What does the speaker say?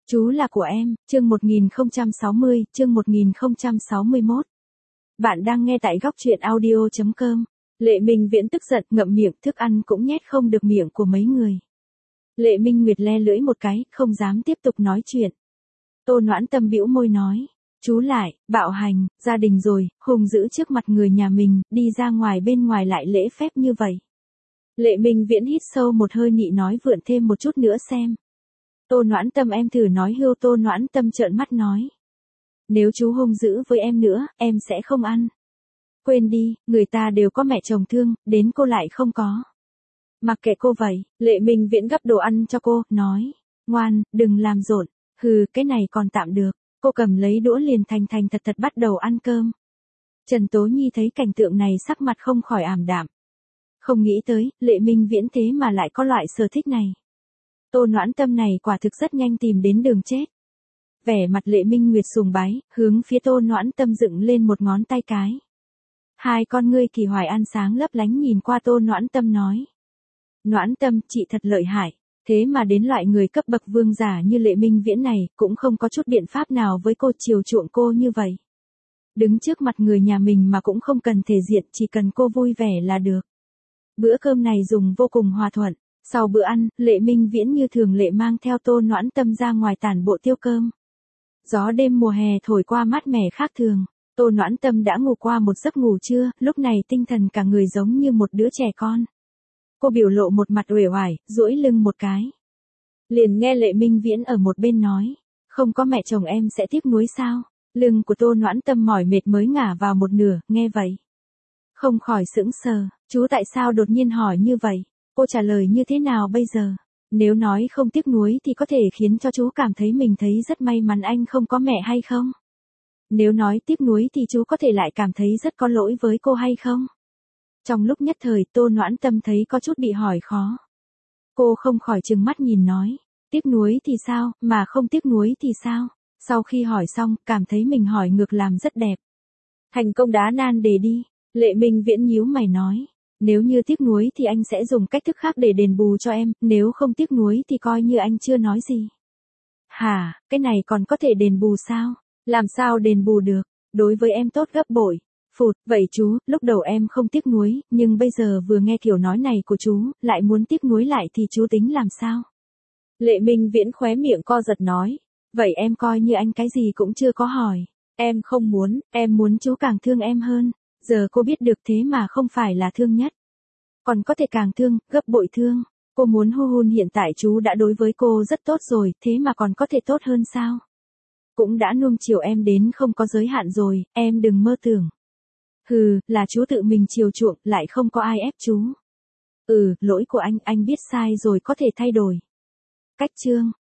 Chú là của em, chương 1060, chương 1061. Bạn đang nghe tại góc truyện audio.com. Lệ Minh Viễn tức giận ngậm miệng, thức ăn cũng nhét không được miệng của mấy người. Lệ Minh Nguyệt le lưỡi một cái, không dám tiếp tục nói chuyện. Tô Noãn Tâm bĩu môi nói, chú lại, bạo hành, gia đình rồi, hùng dữ trước mặt người nhà mình, đi ra ngoài bên ngoài lại lễ phép như vậy. Lệ Minh Viễn hít sâu một hơi nhị nói vượn thêm một chút nữa xem. Tô Noãn Tâm em thử nói hưu. Tô Noãn Tâm trợn mắt nói. Nếu chú hung dữ với em nữa, em sẽ không ăn. Quên đi, người ta đều có mẹ chồng thương, đến cô lại không có. Mặc kệ cô vậy, Lệ Minh Viễn gắp đồ ăn cho cô, nói. Ngoan, đừng làm rộn, hừ, cái này còn tạm được. Cô cầm lấy đũa liền thành thật bắt đầu ăn cơm. Trần Tố Nhi thấy cảnh tượng này sắc mặt không khỏi ảm đạm. Không nghĩ tới, Lệ Minh Viễn thế mà lại có loại sở thích này. Tô Noãn Tâm này quả thực rất nhanh tìm đến đường chết. Vẻ mặt Lệ Minh Nguyệt sùng bái, hướng phía Tô Noãn Tâm dựng lên một ngón tay cái. Hai con ngươi kỳ hoài ăn sáng lấp lánh nhìn qua Tô Noãn Tâm nói. Noãn Tâm, chị thật lợi hại, thế mà đến loại người cấp bậc vương giả như Lệ Minh Viễn này, cũng không có chút biện pháp nào với cô chiều chuộng cô như vậy. Đứng trước mặt người nhà mình mà cũng không cần thể diện, chỉ cần cô vui vẻ là được. Bữa cơm này dùng vô cùng hòa thuận. Sau bữa ăn, Lệ Minh Viễn như thường lệ mang theo Tô Noãn Tâm ra ngoài tản bộ tiêu cơm. Gió đêm mùa hè thổi qua mát mẻ khác thường. Tô Noãn Tâm đã ngủ qua một giấc ngủ trưa, lúc này tinh thần cả người giống như một đứa trẻ con. Cô biểu lộ một mặt uể oải, duỗi lưng một cái. Liền nghe Lệ Minh Viễn ở một bên nói, không có mẹ chồng em sẽ tiếc nuối sao? Lưng của Tô Noãn Tâm mỏi mệt mới ngả vào một nửa, nghe vậy. Không khỏi sững sờ, chú tại sao đột nhiên hỏi như vậy? Cô trả lời như thế nào bây giờ? Nếu nói không tiếc nuối thì có thể khiến cho chú cảm thấy mình thấy rất may mắn anh không có mẹ hay không? Nếu nói tiếc nuối thì chú có thể lại cảm thấy rất có lỗi với cô hay không? Trong lúc nhất thời Tô Noãn Tâm thấy có chút bị hỏi khó. Cô không khỏi trừng mắt nhìn nói, tiếc nuối thì sao, mà không tiếc nuối thì sao? Sau khi hỏi xong, cảm thấy mình hỏi ngược làm rất đẹp. Thành công đá nan đề đi, Lệ Minh Viễn nhíu mày nói. Nếu như tiếc nuối thì anh sẽ dùng cách thức khác để đền bù cho em, nếu không tiếc nuối thì coi như anh chưa nói gì. Hả, cái này còn có thể đền bù sao? Làm sao đền bù được? Đối với em tốt gấp bội. Phụt, vậy chú, lúc đầu em không tiếc nuối, nhưng bây giờ vừa nghe kiểu nói này của chú, lại muốn tiếc nuối lại thì chú tính làm sao? Lệ Minh Viễn khóe miệng co giật nói. Vậy em coi như anh cái gì cũng chưa có hỏi. Em không muốn, em muốn chú càng thương em hơn. Giờ cô biết được thế mà không phải là thương nhất. Còn có thể càng thương, gấp bội thương. Cô muốn hun hiện tại chú đã đối với cô rất tốt rồi, thế mà còn có thể tốt hơn sao? Cũng đã nuông chiều em đến không có giới hạn rồi, em đừng mơ tưởng. Hừ, là chú tự mình chiều chuộng, lại không có ai ép chú. Lỗi của anh biết sai rồi có thể thay đổi. Cách chương.